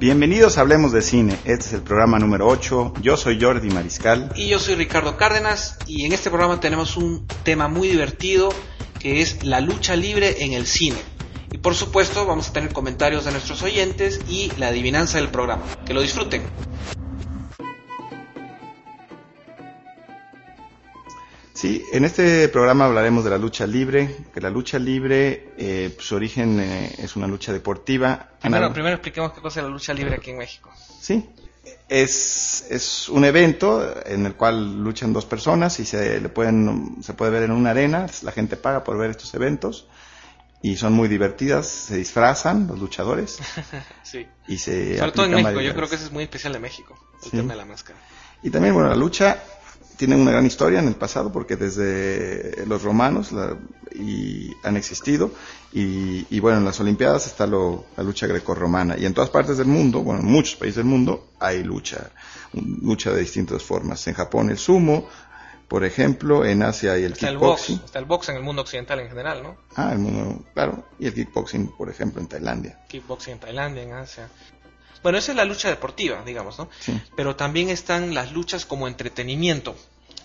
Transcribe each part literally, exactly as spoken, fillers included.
Bienvenidos a Hablemos de Cine, este es el programa número ocho, yo soy Jordi Mariscal. Y yo soy Ricardo Cárdenas, y en este programa tenemos un tema muy divertido, que es la lucha libre en el cine. Y por supuesto vamos a tener comentarios de nuestros oyentes y la adivinanza del programa. Que lo disfruten. Sí, en este programa hablaremos de la lucha libre, que la lucha libre, eh, su origen eh, es una lucha deportiva. Primero, primero expliquemos qué cosa es la lucha libre aquí en México. Sí, es, es un evento en el cual luchan dos personas y se le pueden se puede ver en una arena, la gente paga por ver estos eventos y son muy divertidas, se disfrazan los luchadores. Sí. Y se Sobre todo en México, yo creo que eso es muy especial de México, el sí. tema de la máscara. Y también, bueno, la lucha tiene una gran historia en el pasado porque desde los romanos la, y han existido y, y bueno, en las Olimpiadas está lo, la lucha grecorromana y en todas partes del mundo, bueno, en muchos países del mundo hay lucha, lucha de distintas formas. En Japón el sumo, por ejemplo, en Asia hay el está kickboxing. El box, está el box en el mundo occidental en general, ¿no? Ah, el mundo, claro, y el kickboxing, por ejemplo, en Tailandia. Kickboxing en Tailandia, en Asia. Bueno, esa es la lucha deportiva, digamos, ¿no? Sí. Pero también están las luchas como entretenimiento.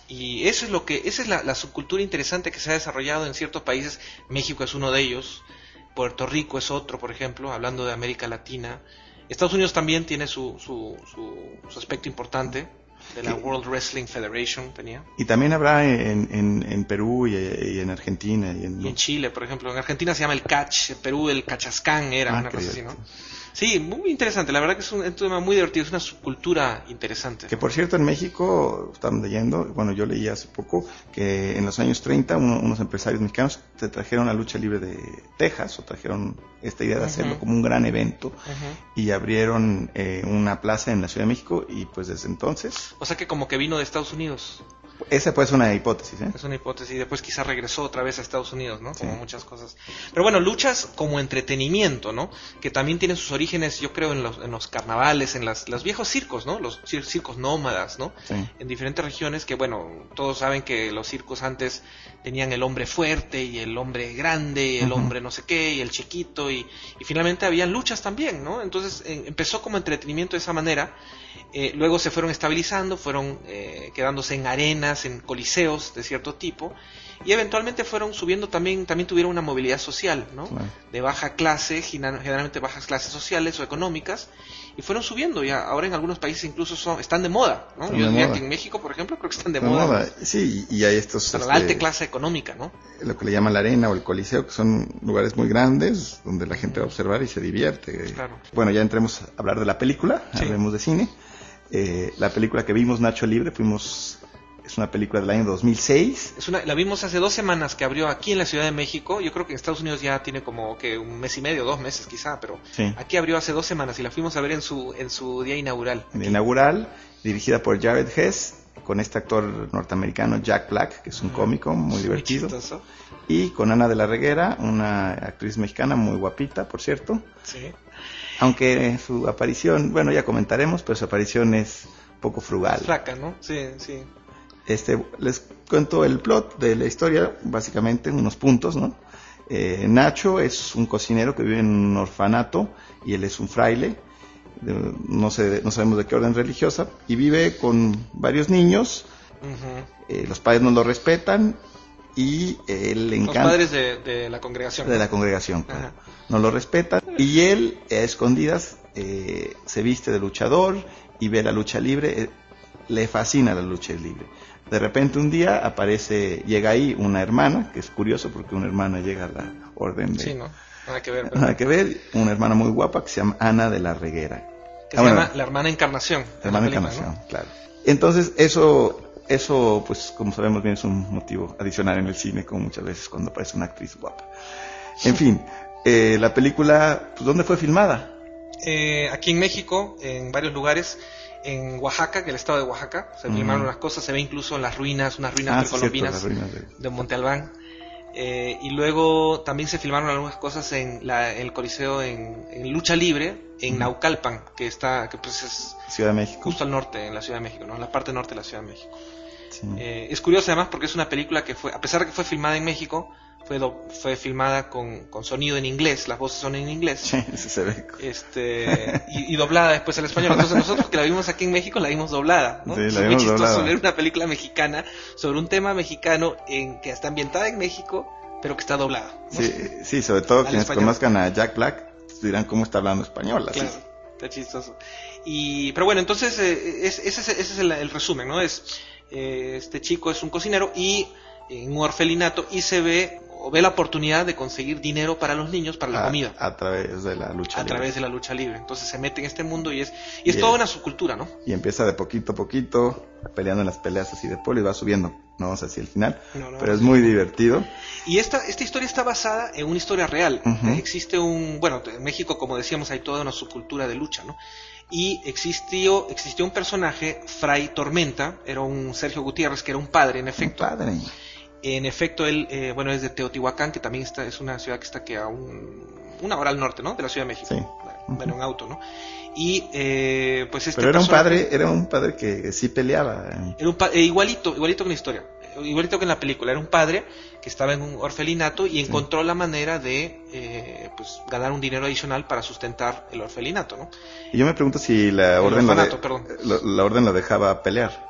Y eso es lo que, esa es la, la subcultura interesante que se ha desarrollado en ciertos países. México es uno de ellos, Puerto Rico es otro, por ejemplo, hablando de América Latina. Estados Unidos también tiene su, su, su, su aspecto importante, de la World Wrestling Federation tenía. Y también habrá en, en, en Perú y, y en Argentina. Y en... y en Chile, por ejemplo. En Argentina se llama el catch, en Perú el cachascán era, ah, una cosa así, ¿no? Sí, muy interesante, la verdad que es un, un tema muy divertido, es una subcultura interesante. Que por cierto en México, estamos leyendo, bueno yo leí hace poco, que en los años treinta uno, unos empresarios mexicanos te trajeron la lucha libre de Texas, o trajeron esta idea de hacerlo uh-huh. como un gran evento, uh-huh. y abrieron eh, una plaza en la Ciudad de México, y pues desde entonces... O sea que como que vino de Estados Unidos. Esa puede ser una hipótesis, ¿eh? Es una hipótesis, y después quizás regresó otra vez a Estados Unidos, ¿no? Como sí. muchas cosas. Pero bueno, luchas como entretenimiento, ¿no? Que también tienen sus orígenes, yo creo, en los, en los carnavales, en las, los viejos circos, ¿no? Los cir- circos nómadas, ¿no? Sí. En diferentes regiones que, bueno, todos saben que los circos antes tenían el hombre fuerte y el hombre grande y el uh-huh. hombre no sé qué y el chiquito y, y finalmente habían luchas también, ¿no? Entonces eh, empezó como entretenimiento de esa manera. Eh, luego se fueron estabilizando, fueron eh, quedándose en arenas, en coliseos de cierto tipo, y eventualmente fueron subiendo también, también tuvieron una movilidad social, ¿no? Claro. De baja clase, generalmente bajas clases sociales o económicas, y fueron subiendo, y ahora en algunos países incluso son, están de moda, ¿no? Están Yo diría moda. que en México, por ejemplo, creo que están de, de moda. moda. Sí, y hay estos... Para este, la alta clase económica, ¿no? Lo que le llaman la arena o el coliseo, que son lugares muy grandes, donde la gente va a observar y se divierte. Claro. Bueno, ya entremos a hablar de la película, sí. hablemos de cine. Eh, la película que vimos, Nacho Libre, fuimos es una película del año dos mil seis. Es una, la vimos hace dos semanas que abrió aquí en la Ciudad de México. Yo creo que en Estados Unidos ya tiene como que un mes y medio, dos meses quizá, pero sí. aquí abrió hace dos semanas y la fuimos a ver en su en su día inaugural. En inaugural, dirigida por Jared Hess, con este actor norteamericano Jack Black, que es un cómico muy es divertido. Muy chistoso. Y con Ana de la Reguera, una actriz mexicana muy guapita, por cierto. Sí. Aunque su aparición, bueno, ya comentaremos, pero su aparición es poco frugal. Es flaca, ¿no? Sí, sí. Este, les cuento el plot de la historia, básicamente, unos puntos, ¿no? Eh, Nacho es un cocinero que vive en un orfanato y él es un fraile, de, no sé, no sabemos de qué orden religiosa, y vive con varios niños. Uh-huh. Eh, los padres no lo respetan y él le encanta. Los padres de, de la congregación. De la congregación, claro. No lo respetan y él, a escondidas, eh, se viste de luchador y ve la lucha libre, eh, le fascina la lucha libre. De repente un día aparece, llega ahí una hermana, que es curioso porque una hermana llega a la orden de... Sí, ¿no? Nada que ver. Pero... Nada que ver, una hermana muy guapa que se llama Ana de la Reguera. Que ah, se bueno, llama la hermana Encarnación. La hermana película, Encarnación, ¿no? claro. Entonces eso, eso pues como sabemos bien es un motivo adicional en el cine, como muchas veces cuando aparece una actriz guapa. En fin, eh, la película, pues ¿dónde fue filmada? Eh, aquí en México, en varios lugares. En Oaxaca, en el estado de Oaxaca, se uh-huh. filmaron unas cosas, se ve incluso en las ruinas, unas ruinas ah, precolombinas sí, cierto, de... de Monte Albán. Eh, y luego también se filmaron algunas cosas en la, el Coliseo en, en lucha libre, en uh-huh. Naucalpan, que está, que pues es Ciudad de México. Justo al norte, en la Ciudad de México, ¿no? En la parte norte de la Ciudad de México. Sí. Eh, es curioso además porque es una película que fue, a pesar de que fue filmada en México, fue, do, fue filmada con, con sonido en inglés, las voces son en inglés. Sí, sí se ve. Este, y, y doblada después al español. Entonces nosotros que la vimos aquí en México la vimos doblada, ¿no? Sí, la es vimos muy chistoso doblada. leer una película mexicana sobre un tema mexicano en que está ambientada en México, pero que está doblada, ¿no? Sí, sí, sobre todo Al quienes español. conozcan a Jack Black dirán cómo está hablando español, así. Claro, está chistoso. Y, pero bueno, entonces eh, es, ese es, ese es el, el resumen, ¿no? Es eh, este chico es un cocinero y en un orfelinato y se ve o ve la oportunidad de conseguir dinero para los niños para la a, comida a través de la lucha a libre. través de la lucha libre. Entonces se mete en este mundo y es y es Y toda es- una subcultura, ¿no? Y empieza de poquito a poquito, peleando en las peleas así de pueblo y va subiendo. No vamos a decir el final, No, no, pero es sí. muy divertido. Y esta, esta historia está basada en una historia real. Ujú. Eh, Existe un, bueno, en México, como decíamos, hay toda una subcultura de lucha, ¿no? Y existió, existió un personaje, Fray Tormenta, era un Sergio Gutiérrez, que era un padre, en Un efecto. padre. En efecto, él, eh, bueno, es de Teotihuacán, que también está, es una ciudad que está que a un, una hora al norte, ¿no? De la Ciudad de México. Sí. Bueno, en auto, ¿no? Y, eh, pues este Pero era un personaje- padre, era un padre que sí peleaba. Era un pa- eh, igualito, igualito que la historia, eh, igualito que en la película. Era un padre que estaba en un orfelinato y encontró la manera de eh, pues ganar un dinero adicional para sustentar el orfelinato, ¿no? Y yo me pregunto si la orden, lo, orfanato, de- perdón. lo- la orden lo dejaba pelear.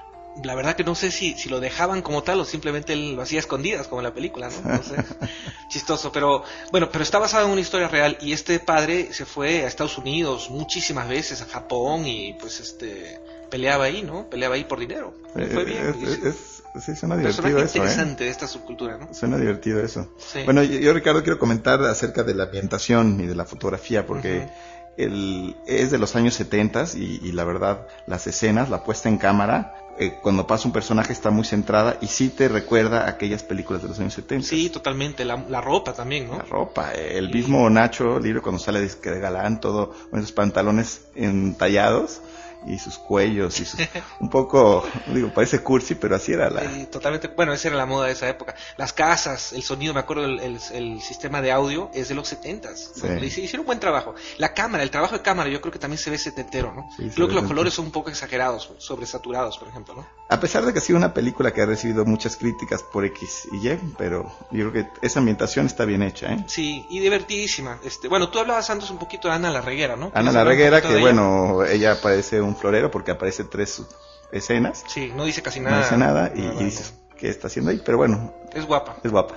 La verdad que no sé si, si lo dejaban como tal o simplemente él lo hacía a escondidas como en la película, ¿no? No sé. Chistoso, pero bueno, pero está basado en una historia real y este padre se fue a Estados Unidos muchísimas veces, a Japón y pues este peleaba ahí, ¿no? Peleaba ahí por dinero. Le fue bien. Eh, es, es- es- sí, suena Un personaje divertido eso, ¿eh? interesante de esta subcultura, ¿no? Suena divertido eso. Sí. Bueno, yo, yo, Ricardo, quiero comentar acerca de la ambientación y de la fotografía, porque Ujú. el, es de los años setenta y, y la verdad, las escenas, la puesta en cámara, eh, cuando pasa un personaje está muy centrada y sí te recuerda a aquellas películas de los años setenta. Sí, totalmente. La, la ropa también, ¿no? La ropa, eh, el Y- mismo Nacho Libre cuando sale de, de galán, todo con esos pantalones entallados y sus cuellos y sus, un poco, digo, parece cursi, pero así era la... Eh, totalmente, bueno, esa era la moda de esa época. Las casas, el sonido, me acuerdo, el, el, el sistema de audio es de los setentas. Sí. Le hici- hicieron un buen trabajo. La cámara, el trabajo de cámara, yo creo que también se ve setentero, ¿no? Sí, se creo ve que los setentero. colores son un poco exagerados, sobresaturados, por ejemplo, ¿no? A pesar de que ha sido una película que ha recibido muchas críticas por X y Y, pero yo creo que esa ambientación está bien hecha, ¿eh? Sí, y divertidísima. Este, bueno, tú hablabas antes un poquito de Ana la Reguera, ¿no? Ana ¿Quieres la hablar un Reguera, poquito que de ella? bueno, ella aparece un florero porque aparece tres escenas, Sí, no dice casi nada. no dice nada y, No, no, y dices, ¿qué está haciendo ahí? Pero bueno, no. Es guapa. es guapa.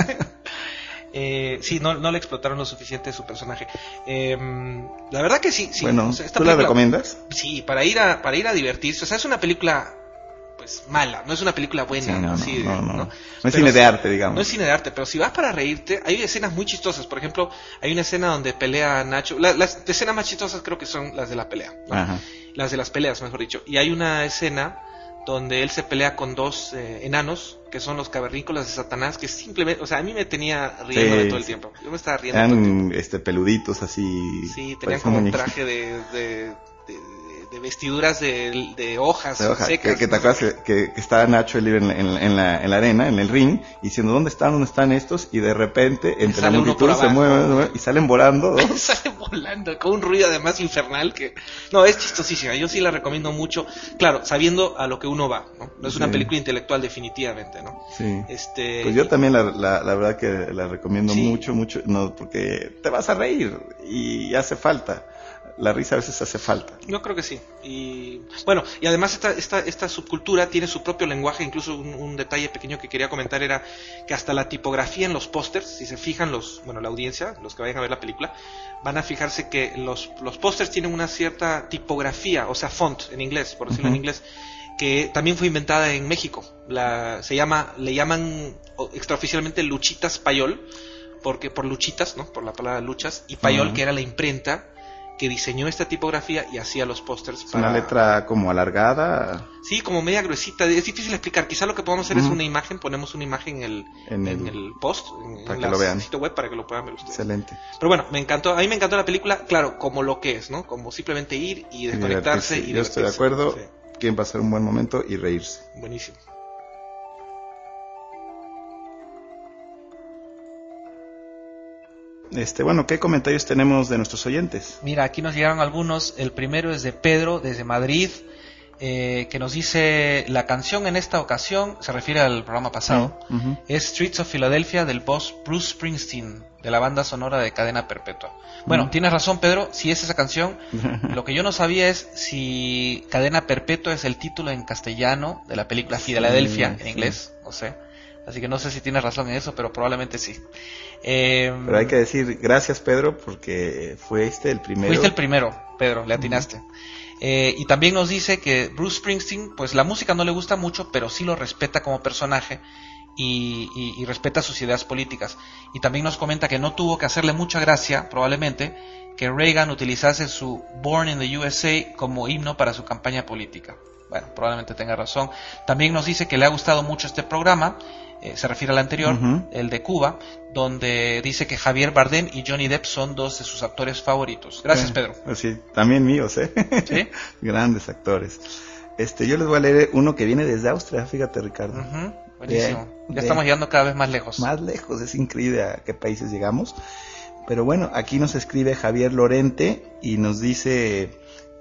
Eh, sí, no, no le explotaron lo suficiente su personaje. Eh, la verdad que sí, sí. Bueno, o sea, esta ¿tú la película- recomiendas? Sí, para ir a para ir a divertirse. O sea, es una película pues mala, no es una película buena, Sí, no, no, así de- no, no. ¿no? No es Pero cine de sí- arte, digamos. No es cine de arte, pero si vas para reírte, hay escenas muy chistosas. Por ejemplo, hay una escena donde pelea Nacho. la- las escenas más chistosas creo que son las de la pelea, ¿no? Ajá. Las de las peleas, mejor dicho. Y hay una escena donde él se pelea con dos eh, enanos, que son los cavernícolas de Satanás, que simplemente, o sea, a mí me tenía riendo Sí, todo el sí. tiempo. Yo me estaba riendo todo el tiempo. Eran este, peluditos así. Sí, tenían parecían como un muñequitos. traje de, de, de, de vestiduras de, de hojas De hoja, secas. que, que te ¿no? acuerdas que, que, que estaba Nacho Libre en, la- en, la- en la, en la arena, en el ring, diciendo ¿dónde están, dónde están estos? Y de repente entre la sale uno multitud por se abajo. mueven, se mueven y salen volando dos. Sale volando con un ruido además infernal que no, es chistosísima. Yo sí la recomiendo mucho, claro, sabiendo a lo que uno va, ¿no? No es una Sí. película intelectual definitivamente, ¿no? Sí. Este Pues yo también la, la, la verdad que la recomiendo Sí. mucho, mucho, no, porque te vas a reír y hace falta. La risa a veces hace falta. Yo creo que sí. Y bueno, y además esta, esta, esta subcultura tiene su propio lenguaje. Incluso un, un detalle pequeño que quería comentar era que hasta la tipografía en los pósters, si se fijan los, bueno, la audiencia, los que vayan a ver la película, van a fijarse que los, los pósters tienen una cierta tipografía, o sea, font en inglés, por decirlo Ujú. en inglés, que también fue inventada en México. La, se llama, le llaman o, extraoficialmente Luchitas Payol, porque por luchitas, ¿no? Por la palabra luchas, y Payol, Ujú. que era la imprenta que diseñó esta tipografía y hacía los pósters. Es una letra como alargada. Sí, como media gruesita. Es difícil explicar. Quizá lo que podemos hacer Ujú. es una imagen, ponemos una imagen en el, En en el- el post, en, para en que la lo vean. sitio web para que lo puedan ver ustedes. Excelente. Pero bueno, me encantó, a mí me encantó la película, claro, como lo que es, ¿no? Como simplemente ir y Y desconectarse divertirse. y Yo estoy de divertirse. acuerdo. Sí, Quieren pasar un buen momento y reírse. buenísimo. Este, bueno, ¿qué comentarios tenemos de nuestros oyentes? Mira, aquí nos llegaron algunos. El primero es de Pedro, desde Madrid. eh, que nos dice, la canción en esta ocasión, se refiere al programa pasado, uh-huh. es Streets of Philadelphia del boss Bruce Springsteen, de la banda sonora de Cadena Perpetua. Bueno, uh-huh. tienes razón, Pedro, si es esa canción. Lo que yo no sabía es si Cadena Perpetua es el título en castellano de la película Filadelfia, sí, en inglés, sí. no sé. Así que no sé si tienes razón en eso, pero probablemente sí. Eh, pero hay que decir gracias, Pedro, porque fuiste el primero. Fuiste el primero, Pedro, le atinaste. Uh-huh. Eh, y también nos dice que Bruce Springsteen, pues la música no le gusta mucho, pero sí lo respeta como personaje y, y, y respeta sus ideas políticas. Y también nos comenta que no tuvo que hacerle mucha gracia, probablemente, que Reagan utilizase su Born in the U S A como himno para su campaña política. Bueno, probablemente tenga razón. También nos dice que le ha gustado mucho este programa, eh, se refiere al anterior, uh-huh. el de Cuba, donde dice que Javier Bardem y Johnny Depp son dos de sus actores favoritos. Gracias, Pedro. Sí, también míos, ¿eh? ¿Sí? Grandes actores. Este, yo les voy a leer uno que viene desde Austria, fíjate, Ricardo. Uh-huh. Buenísimo. De, ya de, estamos llegando cada vez más lejos. Más lejos, es increíble a qué países llegamos. Pero bueno, aquí nos escribe Javier Lorente y nos dice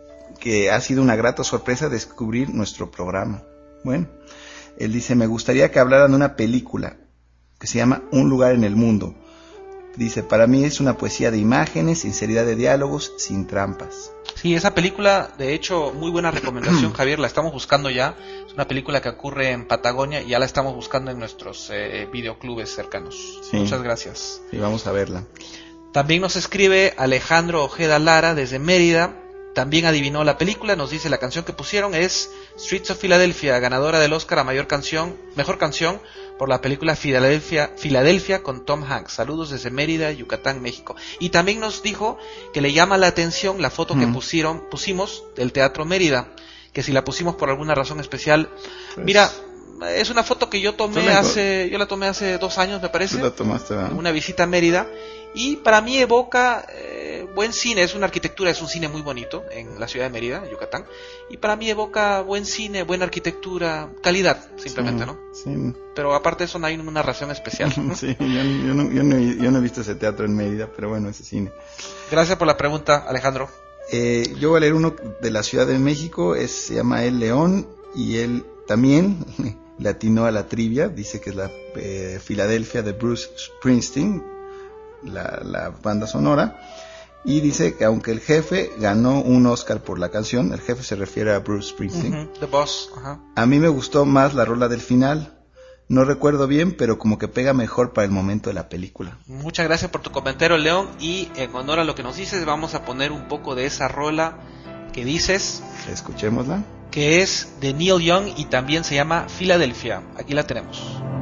que ha sido una grata sorpresa descubrir nuestro programa. Bueno, él dice, me gustaría que hablaran de una película que se llama Un lugar en el mundo. Dice, para mí es una poesía de imágenes, sinceridad de diálogos, sin trampas. Sí, esa película, de hecho, muy buena recomendación, Javier, la estamos buscando ya. Es una película que ocurre en Patagonia y ya la estamos buscando en nuestros eh, videoclubes cercanos. Sí. Muchas gracias. Sí, vamos a verla. También nos escribe Alejandro Ojeda Lara desde Mérida. También adivinó la película, nos dice la canción que pusieron es Streets of Philadelphia, ganadora del Oscar a mayor canción, mejor canción por la película Filadelfia, Filadelfia con Tom Hanks. Saludos desde Mérida, Yucatán, México. Y también nos dijo que le llama la atención la foto mm. que pusieron, pusimos del Teatro Mérida, que si la pusimos por alguna razón especial. Pues, mira, es una foto que yo tomé hace, yo la tomé hace dos años, me parece. ¿Tú la tomaste, ¿no? Una visita a Mérida. Y para mí evoca eh, buen cine, es una arquitectura, es un cine muy bonito en la ciudad de Mérida, Yucatán, y para mí evoca buen cine, buena arquitectura, calidad, simplemente, sí, ¿no? Sí. Pero aparte de eso no hay una razón especial. Sí, yo, yo, no, yo, no, yo no he visto ese teatro en Mérida, pero bueno, ese cine. Gracias por la pregunta, Alejandro. Eh, yo voy a leer uno de la Ciudad de México, es, se llama El León, y él también le atinó a la trivia, dice que es la eh, Filadelfia de Bruce Springsteen, La, la banda sonora, y dice que aunque el jefe ganó un Oscar por la canción, el jefe se refiere a Bruce Springsteen, uh-huh, The Boss, uh-huh. A mí me gustó más la rola del final, no recuerdo bien, pero como que pega mejor para el momento de la película. Muchas gracias por tu comentario, León, y en honor a lo que nos dices vamos a poner un poco de esa rola que dices, escuchémosla, que es de Neil Young y también se llama Filadelfia. Aquí la tenemos.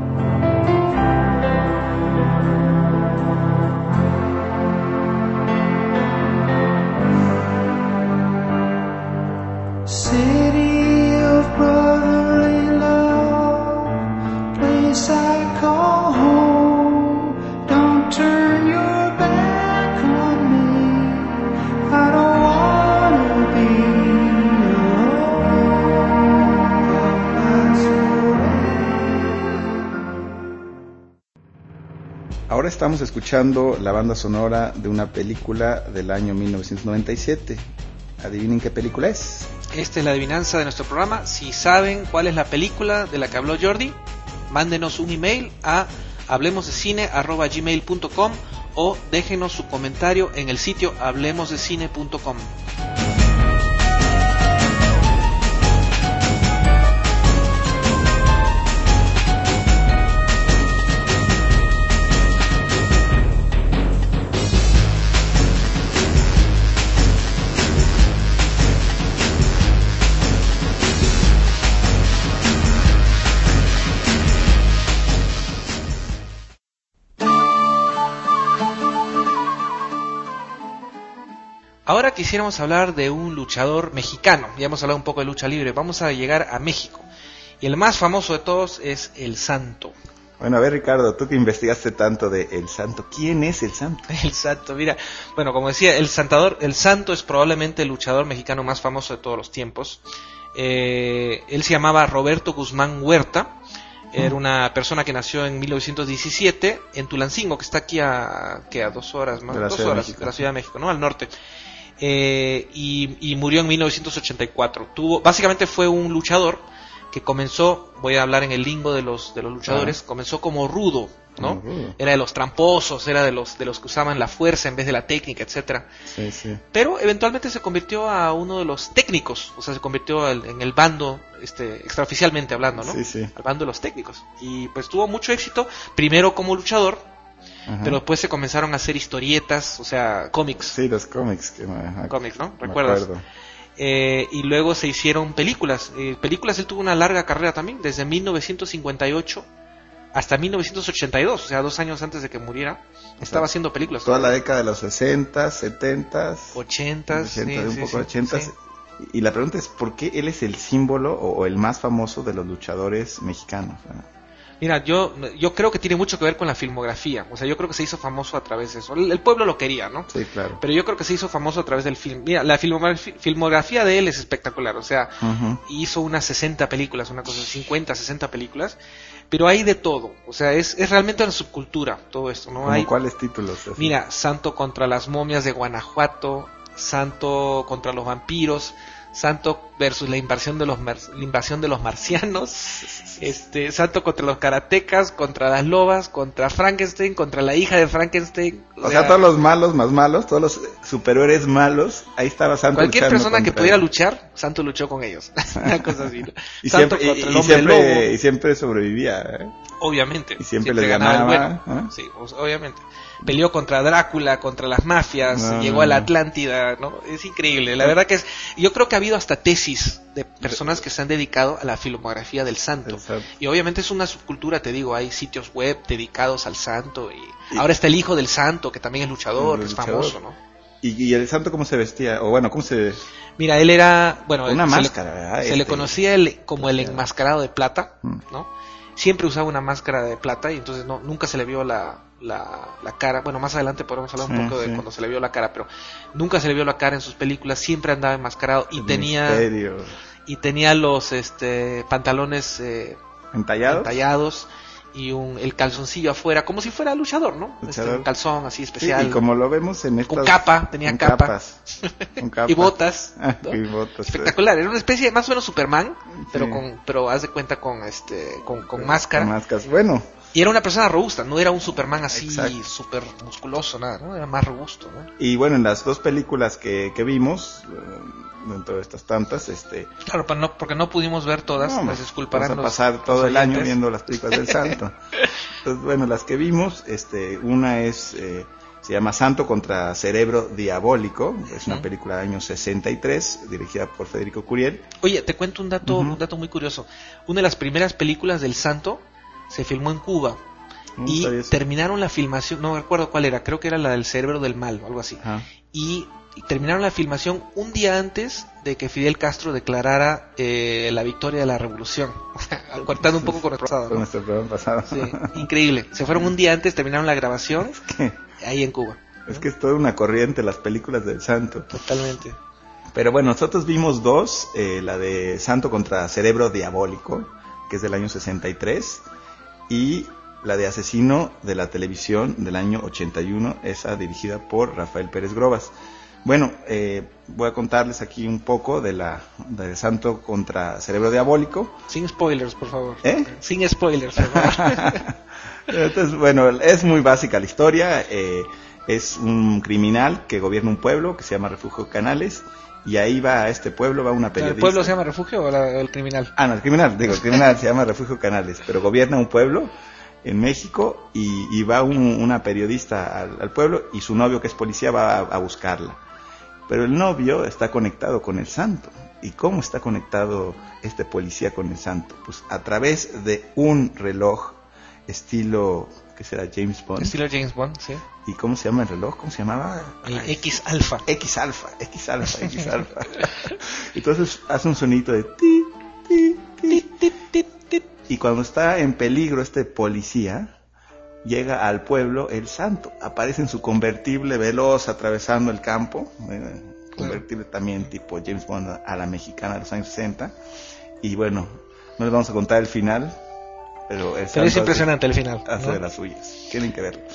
City of brotherly love, place I call home. Don't turn your back on me, I don't wanna be alone. Ahora estamos escuchando la banda sonora de una película del año mil novecientos noventa y siete. Adivinen qué película es. Esta es la adivinanza de nuestro programa. Si saben cuál es la película de la que habló Jordi, mándenos un email a hablemosdecine arroba gmail punto com o déjenos su comentario en el sitio hablemosdecine punto com. Ahora quisiéramos hablar de un luchador mexicano. Ya hemos hablado un poco de lucha libre. Vamos a llegar a México. Y el más famoso de todos es El Santo. Bueno, a ver, Ricardo, tú que investigaste tanto de El Santo, ¿quién es El Santo? El Santo, mira, bueno, como decía, el Santador, El Santo es probablemente el luchador mexicano más famoso de todos los tiempos. Eh, él se llamaba Roberto Guzmán Huerta. Era una persona que nació en mil novecientos diecisiete en Tulancingo, que está aquí a, ¿qué? a dos horas más, de la dos Ciudad horas de, de la Ciudad de México, ¿no? Al norte. eh, y, y murió en mil novecientos ochenta y cuatro. Tuvo, básicamente fue un luchador que comenzó, voy a hablar en el lingo de los de los luchadores, ah. comenzó como rudo, ¿no? Uh-huh. Era de los tramposos, era de los de los que usaban la fuerza en vez de la técnica, etcétera. Sí, sí. Pero eventualmente se convirtió a uno de los técnicos, o sea, se convirtió al, en el bando, este, extraoficialmente hablando, ¿no? Sí, sí. Al bando de los técnicos. Y pues tuvo mucho éxito, primero como luchador, ajá. pero después se comenzaron a hacer historietas, o sea, cómics. Sí, los cómics. Que me, cómics, ¿no? ¿Recuerdas? Eh, y luego se hicieron películas. Eh, películas él tuvo una larga carrera también, desde mil novecientos cincuenta y ocho hasta mil novecientos ochenta y dos, o sea, dos años antes de que muriera, estaba o sea, haciendo películas. Toda la década de los sesenta, setenta, ochenta, sí, un sí, poco sí, ochenta. Sí. Y la pregunta es, ¿por qué él es el símbolo o, o el más famoso de los luchadores mexicanos? Mira, yo yo creo que tiene mucho que ver con la filmografía. O sea, yo creo que se hizo famoso a través de eso. El, el pueblo lo quería, ¿no? Sí, claro. Pero yo creo que se hizo famoso a través del film. Mira, la filmografía, filmografía de él es espectacular. O sea, uh-huh. hizo unas sesenta películas, una cosa, cincuenta, sesenta películas. Pero hay de todo. O sea, es, es realmente una subcultura todo esto, ¿no? Hay, ¿cuáles títulos? Así? Mira, Santo contra las momias de Guanajuato, Santo contra los vampiros, Santo versus la invasión de los mar- la invasión de los marcianos, este Santo contra los karatecas, contra las lobas, contra Frankenstein, contra la hija de Frankenstein. O, o sea, sea, todos los malos más malos, todos los superhéroes malos, ahí estaba Santo. Cualquier persona que pudiera luchar, Santo luchó con ellos. Una cosa así. y, Santo siempre, contra y, el hombre y siempre, lobo. Y siempre sobrevivía. ¿eh? Obviamente. Y siempre, siempre les ganaba. ganaba. El bueno. ¿eh? Sí, obviamente. Peleó contra Drácula, contra las mafias, no, llegó no, a la no. Atlántida, ¿no? Es increíble, la verdad que es... Yo creo que ha habido hasta tesis de personas que se han dedicado a la filmografía del santo. Exacto. Y obviamente es una subcultura, te digo, hay sitios web dedicados al santo y... y ahora está el hijo del santo, que también es luchador, que es luchador. famoso, ¿no? ¿Y, ¿Y el santo cómo se vestía? O bueno, ¿cómo se...? Mira, él era... bueno, una se máscara, le, ¿verdad? Se este... le conocía el, como el enmascarado de plata, mm. ¿no? Siempre usaba una máscara de plata y entonces no nunca se le vio la, la, la cara. Bueno, más adelante podemos hablar un sí, poco de sí. cuando se le vio la cara, pero nunca se le vio la cara en sus películas, siempre andaba enmascarado y el tenía misterio. y tenía los este pantalones eh, ¿Entallados? entallados y un el calzoncillo afuera, como si fuera luchador, ¿no? Luchador. Este, un calzón así especial. Sí, y como lo vemos en estas... Con capa, tenía con capa. Capas, con capas. Y botas, ¿no? y botas. Espectacular, era una especie de más o menos Superman, pero sí. con pero haz de cuenta con este con, con máscara. Con máscaras, bueno. Y era una persona robusta, no era un Superman así Exacto. súper musculoso, nada, ¿no? Era más robusto, ¿no? Y bueno, en las dos películas que, que vimos, eh, dentro de estas tantas, este... Claro, pero no, porque no pudimos ver todas, no, las disculparán. Vamos a los, pasar todo los el año oyentes. viendo las películas del santo. Entonces, bueno, las que vimos, este, una es... Eh, se llama Santo contra Cerebro Diabólico, es una uh-huh. película del año sesenta y tres, dirigida por Federico Curiel. Oye, te cuento un dato, uh-huh. un dato muy curioso. Una de las primeras películas del santo se filmó en Cuba. No y terminaron la filmación, no recuerdo cuál era, creo que era la del Cerebro del Mal o algo así. Uh-huh. Y, y terminaron la filmación un día antes de que Fidel Castro declarara eh, la victoria de la revolución. Cortando un poco con nuestro pasado, con ¿no? nuestro programa pasado. Sí, increíble. Se fueron un día antes, terminaron la grabación es que, ahí en Cuba. Es que es toda una corriente las películas del santo. Totalmente. Pero bueno, nosotros vimos dos, eh, la de Santo contra Cerebro Diabólico, que es del año sesenta y tres, y la de Asesino de la Televisión del año ochenta y uno, esa dirigida por Rafael Pérez Grobas. Bueno, eh, voy a contarles aquí un poco de la de Santo contra Cerebro Diabólico. Sin spoilers, por favor. ¿Eh? Sin spoilers, por favor. Entonces, bueno, es muy básica la historia. Eh, es un criminal que gobierna un pueblo que se llama Refugio Canales. Y ahí va a este pueblo, va una periodista. ¿El pueblo se llama Refugio o la, el criminal? Ah, no, el criminal, digo, el criminal se llama Refugio Canales, pero gobierna un pueblo en México y, y va un, una periodista al, al pueblo y su novio, que es policía, va a, a buscarla. Pero el novio está conectado con el santo. ¿Y cómo está conectado este policía con el santo? Pues a través de un reloj estilo, ¿qué será? James Bond. Estilo James Bond, sí. ¿Y cómo se llama el reloj? ¿Cómo se llamaba? El X Alfa. X Alfa, X Alfa, X Alfa. Entonces hace un sonito de ti, ti, ti, ti, ti, ti. Y cuando está en peligro este policía, llega al pueblo el santo, aparece en su convertible veloz atravesando el campo, eh, convertible también tipo James Bond a la mexicana de los años sesenta, y bueno, no les vamos a contar el final, pero, el pero es impresionante hace, el final, hace ¿no? de las suyas, tienen que verlo.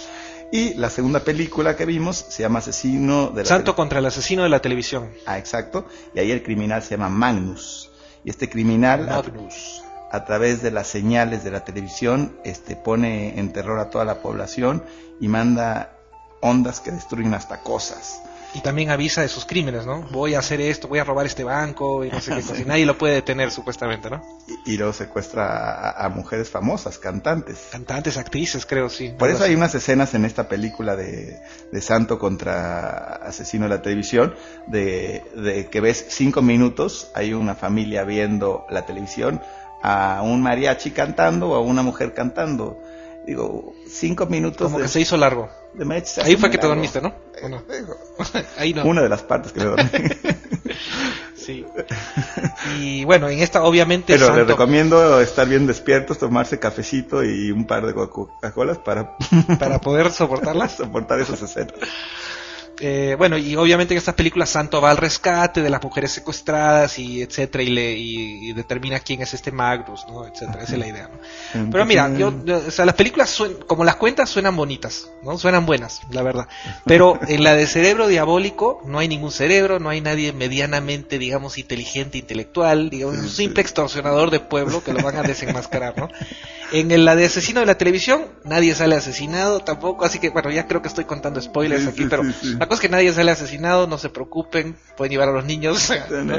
Y la segunda película que vimos se llama Asesino de la Santo Tele- contra el asesino de la televisión. Ah, exacto. Y ahí el criminal se llama Magnus. Y este criminal, a, Magnus. a través de las señales de la televisión, este, pone en terror a toda la población y manda ondas que destruyen hasta cosas. Y también avisa de sus crímenes, ¿no? Voy a hacer esto, voy a robar este banco y no sé qué cosa. Y nadie lo puede detener, supuestamente, ¿no? Y, y luego secuestra a, a mujeres famosas, cantantes. Cantantes, actrices, creo, sí. Por eso Algo hay así. unas escenas en esta película de, de Santo contra Asesino de la televisión, de, de que ves cinco minutos, hay una familia viendo la televisión, a un mariachi cantando o a una mujer cantando. Digo, cinco minutos Como de, que se hizo largo. de mariachi se Ahí hace fue muy que te largo. dormiste, ¿no? ¿O no? Digo, Ahí no. Una de las partes que me dormí. Sí. Y bueno, en esta obviamente Pero les Santo, recomiendo estar bien despiertos, tomarse cafecito y un par de Coca-Colas para para poder soportarlas. soportar esas escenas. Eh, bueno, y obviamente en estas películas Santo va al rescate de las mujeres secuestradas y etcétera, y le y, y determina quién es este Magnus, ¿no? Etcétera, esa es la idea, ¿no? Pero mira, yo, yo- o sea, las películas suen- como las cuentas suenan bonitas, ¿no? Suenan buenas, la verdad. Pero en la de Cerebro Diabólico no hay ningún cerebro, no hay nadie medianamente, digamos, inteligente, intelectual, digamos, es un simple extorsionador de pueblo que lo van a desenmascarar, ¿no? En la de Asesino de la televisión, nadie sale asesinado tampoco, así que bueno, ya creo que estoy contando spoilers Sí, aquí, sí, pero sí, sí. la cosa es que nadie sale asesinado, no se preocupen, pueden llevar a los niños, ¿no?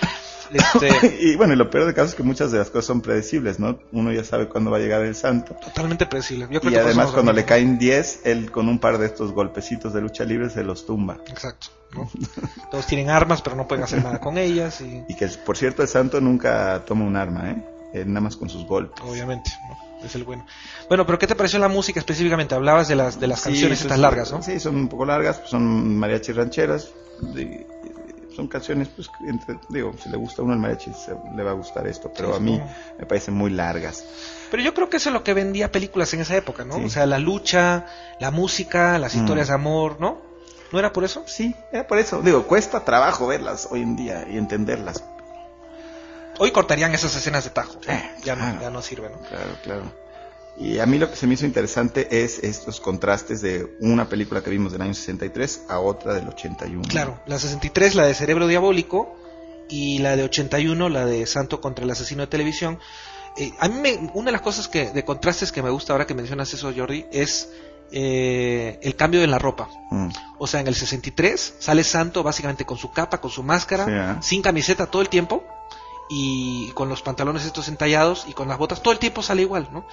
Este, Y bueno, y lo peor de caso es que muchas de las cosas son predecibles, ¿no? Uno ya sabe cuándo va a llegar el santo. totalmente predecible. Yo creo Y que por eso además nos cuando le dormimos. caen diez, él con un par de estos golpecitos de lucha libre se los tumba. Exacto, ¿no? Todos tienen armas, pero no pueden hacer nada con ellas y Y que, por cierto, el santo nunca toma un arma, ¿eh? Él nada más con sus golpes. obviamente, ¿no? Es el bueno. Bueno, pero ¿qué te pareció la música específicamente? Hablabas de las de las Sí, canciones pues, estas largas, ¿no? Sí, son un poco largas, pues, son mariachi rancheras. de- son canciones, pues, que entre, digo, si le gusta a uno el mariachi, se- le va a gustar esto, pero Sí, a mí supongo. me parecen muy largas. Pero yo creo que eso es lo que vendía películas en esa época, ¿no? Sí. O sea, la lucha, la música, las historias Mm. de amor, ¿no? ¿No era por eso? Sí, era por eso. Digo, cuesta trabajo verlas hoy en día y entenderlas. Hoy cortarían esas escenas de tajo. ¿no? Eh, Ya no, claro. ya no sirve, ¿no? Claro, claro. Y a mí lo que se me hizo interesante es estos contrastes de una película que vimos del año sesenta y tres a otra del ochenta y uno. Claro, la sesenta y tres, la de Cerebro Diabólico, y la de ochenta y uno, la de Santo contra el asesino de televisión. Eh, a mí me- una de las cosas que de contrastes que me gusta ahora que mencionas eso, Jordi, es eh, el cambio en la ropa. Mm. O sea, en el sesenta y tres sale Santo básicamente con su capa, con su máscara, Sí, ¿eh? sin camiseta todo el tiempo, y con los pantalones estos entallados y con las botas, todo el tiempo sale igual, ¿no?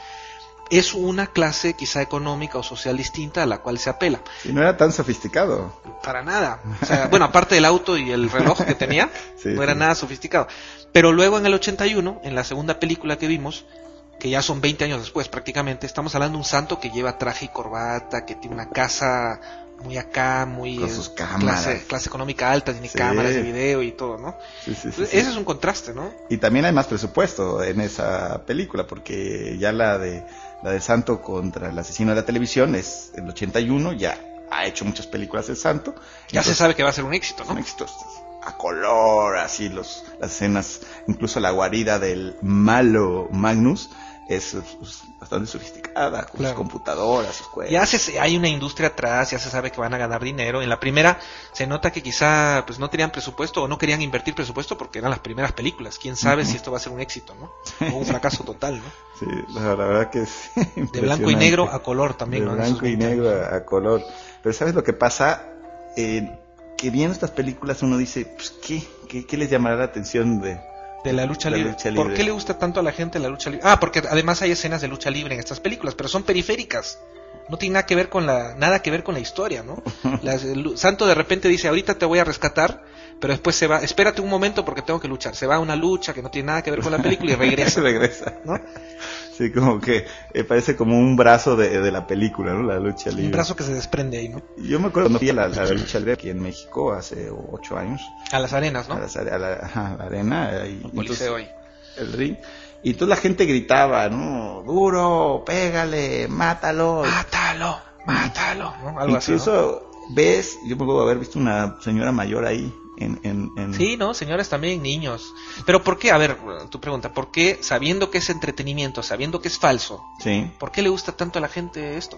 Es una clase quizá económica o social distinta a la cual se apela. Y no era tan sofisticado. Para nada. O sea, bueno, aparte del auto y el reloj que tenía, Sí, no era sí. nada sofisticado. Pero luego en el ochenta y uno, en la segunda película que vimos, que ya son veinte años después prácticamente, estamos hablando de un santo que lleva traje y corbata, que tiene una casa muy acá, muy Con eh, sus cámaras. clase, clase económica alta, tiene Sí. cámaras de video y todo, ¿no? Sí, sí, sí, Entonces, sí. ese es un contraste, ¿no? Y también hay más presupuesto en esa película, porque ya la de la de Santo contra el asesino de la televisión es el ochenta y uno, ya ha hecho muchas películas el Santo. Ya se sabe que va a ser un éxito, Son ¿no? éxitos a color, así los las escenas, incluso la guarida del malo Magnus es, es bastante sofisticada, con Claro. sus computadoras, sus cuentas. Ya se, hay una industria atrás, ya se sabe que van a ganar dinero. En la primera se nota que quizá pues no tenían presupuesto o no querían invertir presupuesto porque eran las primeras películas. Quién sabe si esto va a ser un éxito, ¿no? O un fracaso total, ¿no? Sí, la, la verdad que es De blanco y impresionante. negro a color también, De ¿no? En esos blanco y veinte negro años. a, a color. Pero ¿sabes lo que pasa? Eh, que viendo estas películas uno dice, pues, ¿qué? ¿Qué, qué les llamará la atención de...? De la lucha La libre. lucha ¿Por libre. qué le gusta tanto a la gente la lucha libre? Ah, porque además hay escenas de lucha libre en estas películas, pero son periféricas. No tiene nada que ver con la nada que ver con la historia, ¿no? Las- el Santo de repente dice, ahorita te voy a rescatar, pero después se va, espérate un momento porque tengo que luchar. Se va a una lucha que no tiene nada que ver con la película y regresa, Regresa. ¿no? Sí, como que eh, parece como un brazo de, de la película, ¿no? La lucha libre. Un brazo que se desprende ahí, ¿no? Yo me acuerdo cuando fui a la, la lucha libre aquí en México hace ocho años. A las arenas, ¿no? A, las are- a la, ajá, a la arena. Y, El Coliseo ahí. el ring. Y toda la gente gritaba, ¿no? Duro, pégale, mátalo. Mátalo, mátalo, ¿no? Algo así, ¿no? Incluso ves, yo me acuerdo haber visto una señora mayor ahí en... en, en- Sí, ¿no? Señores también, niños. Pero ¿por qué? A ver, tu pregunta, ¿por qué sabiendo que es entretenimiento, sabiendo que es falso, Sí, ¿por qué le gusta tanto a la gente esto?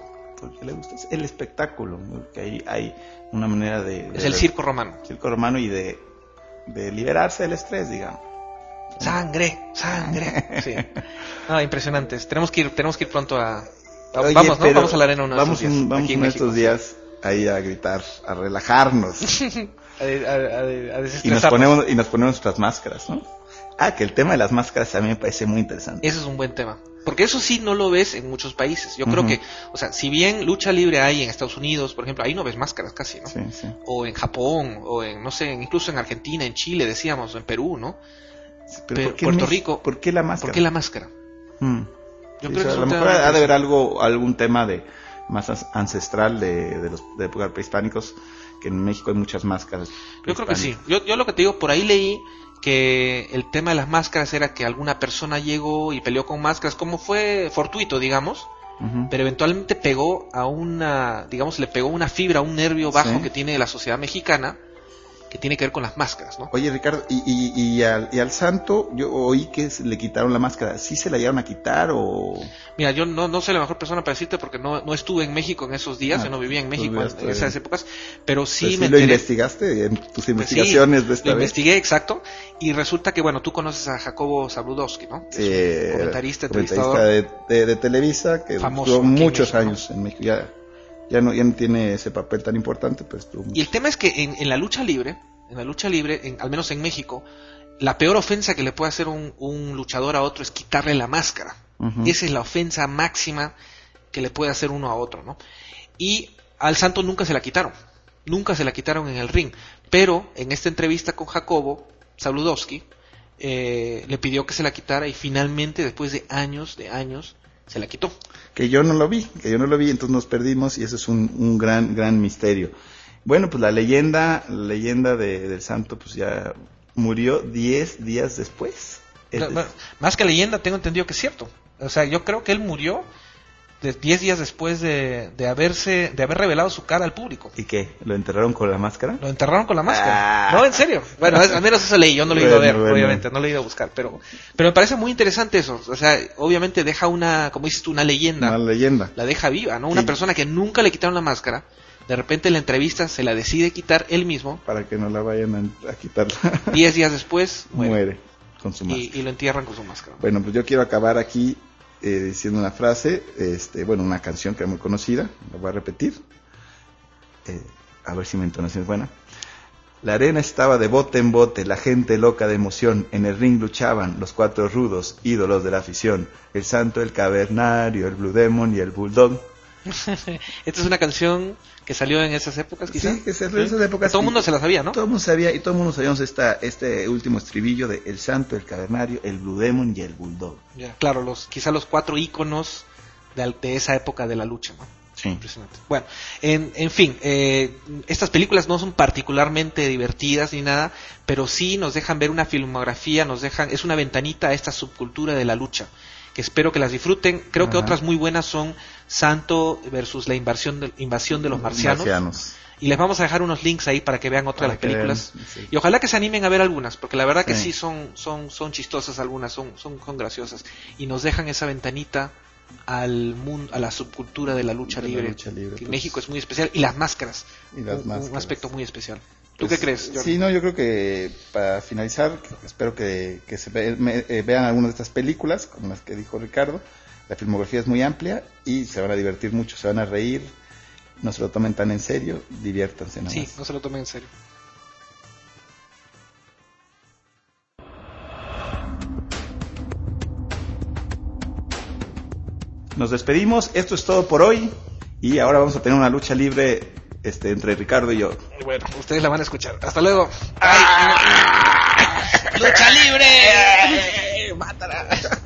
porque le gusta el espectáculo, ¿no? Que hay, hay una manera de, de Es el de, circo romano. circo romano y de, de liberarse del estrés, digamos. Sangre, sangre. Sí. Ah, impresionantes. Tenemos que ir, tenemos que ir pronto a, a- Oye, vamos, ¿no? pero Vamos a la arena uno de vamos estos días. un- vamos aquí en uno de México. estos días ahí a gritar, a relajarnos. a, a, a, a y nos desestresarnos. ponemos y nos ponemos nuestras máscaras, ¿no? Ah, que el tema de las máscaras a mí me parece muy interesante. Eso es un buen tema. Porque eso sí no lo ves en muchos países. Yo creo Ujú. que, o sea, si bien lucha libre hay en Estados Unidos, por ejemplo, ahí no ves máscaras casi, ¿no? Sí, sí. O en Japón, o en, no sé, incluso en Argentina, en Chile, decíamos, o en Perú, ¿no? Pero Pero ¿por qué Puerto México? Rico- ¿Por qué la máscara? ¿Por qué la máscara? Mm. Yo Sí, creo o que sea, es a lo un mejor tema ha de haber interesante. algo, algún tema de más as- ancestral de, de los de época prehispánicos, que en México hay muchas máscaras. Yo creo que sí. prehispánicas. Yo, yo lo que te digo, por ahí leí que el tema de las máscaras era que alguna persona llegó y peleó con máscaras, como fue fortuito, digamos, Ujú. pero eventualmente pegó a una, digamos, le pegó una fibra, un nervio bajo Sí. que tiene la sociedad mexicana, que tiene que ver con las máscaras, ¿no? Oye, Ricardo, y, y, y, al, y al santo, yo oí que se le quitaron la máscara. ¿Sí se la llegaron a quitar o...? Mira, yo no, no soy la mejor persona para decirte porque no, no estuve en México en esos días, Ah, yo no vivía en tú México en, vivías en esas todavía. épocas, pero sí Pues me lo enteré. investigaste en tus Pues sí, investigaciones de esta lo vez. investigué, exacto, y resulta que, bueno, tú conoces a Jacobo Zabludowski, ¿no? Es un Eh, comentarista, comentarista entrevistador. de, de, de Televisa, que Famoso estuvo aquí en muchos México, ¿no? años en México. Ya, ya, no, ya no tiene ese papel tan importante, pero estuvo mucho. Y el tema es que en, en la lucha libre, en la lucha libre, en, al menos en México, la peor ofensa que le puede hacer un, un luchador a otro es quitarle la máscara. Ujú. Esa es la ofensa máxima que le puede hacer uno a otro, ¿no? Y al santo nunca se la quitaron, nunca se la quitaron en el ring, pero en esta entrevista con Jacobo Zabludowski, eh, le pidió que se la quitara y finalmente, después de años, de años, se la quitó. Que yo no lo vi, que yo no lo vi, entonces nos perdimos y eso es un, un gran, gran misterio. Bueno, pues la leyenda, la leyenda de, del santo, pues ya murió diez días después. Es No, decir, no, más que leyenda, tengo entendido que es cierto. O sea, yo creo que él murió de diez días después de, de haberse, de haber revelado su cara al público. ¿Y qué? ¿Lo enterraron con la máscara? Lo enterraron con la máscara. Ah. No, en serio. Bueno, es- al menos eso leí. Yo no lo he ido a Bueno, ver, bueno. obviamente. No lo he ido a buscar. Pero, pero me parece muy interesante eso. O sea, obviamente deja una, como dices tú, una leyenda. Una leyenda. La deja viva, ¿no? Una Sí. persona que nunca le quitaron la máscara. De repente en la entrevista se la decide quitar él mismo. Para que no la vayan a, a quitarla. Diez días después muere. Muere con su máscara. Y, y lo entierran con su máscara. Bueno, pues yo quiero acabar aquí eh, diciendo una frase, este, bueno, una canción que es muy conocida, la voy a repetir, eh, a ver si mi entonación es buena. La arena estaba de bote en bote, la gente loca de emoción, en el ring luchaban los cuatro rudos, ídolos de la afición, el santo, el cavernario, el Blue Demon y el Bulldog. Esta es una canción que salió en esas épocas, quizás. Sí, que se en esas épocas. Todo el y- mundo se la sabía, ¿no? Todo el mundo sabía, y todo el mundo sabíamos esta, este último estribillo de el santo, el cavernario, el Blue Demon y el Bulldog. Ya, claro, los, quizá los cuatro íconos de, al- de esa época de la lucha, ¿no? Sí. Impresionante. Bueno, en, en fin, eh, estas películas no son particularmente divertidas ni nada, pero sí nos dejan ver una filmografía, nos dejan, es una ventanita a esta subcultura de la lucha, que espero que las disfruten. Creo que Ajá. otras muy buenas son Santo versus la invasión de, invasión de los marcianos. Marcianos. Y les vamos a dejar unos links ahí para que vean otras de Para las que películas. vean, sí. Y ojalá que se animen a ver algunas, porque la verdad que Sí. sí son, son, son chistosas algunas, son, son, son graciosas. Y nos dejan esa ventanita al mundo, a la subcultura de la lucha De la libre, lucha libre, que en pues. México es muy especial. Y las máscaras, Y las un, máscaras. un aspecto muy especial. ¿Tú Pues, qué crees, Jordi? Sí, no, yo creo que para finalizar, espero que, que se ve- me- eh, vean algunas de estas películas, como las que dijo Ricardo. La filmografía es muy amplia y se van a divertir mucho, se van a reír, no se lo tomen tan en serio, diviértanse nada Sí, más. no se lo tomen en serio. Nos despedimos, esto es todo por hoy y ahora vamos a tener una lucha libre este, entre Ricardo y yo. Bueno, ustedes la van a escuchar. Hasta luego. ¡Ay! ¡Lucha libre! ¡Mátala!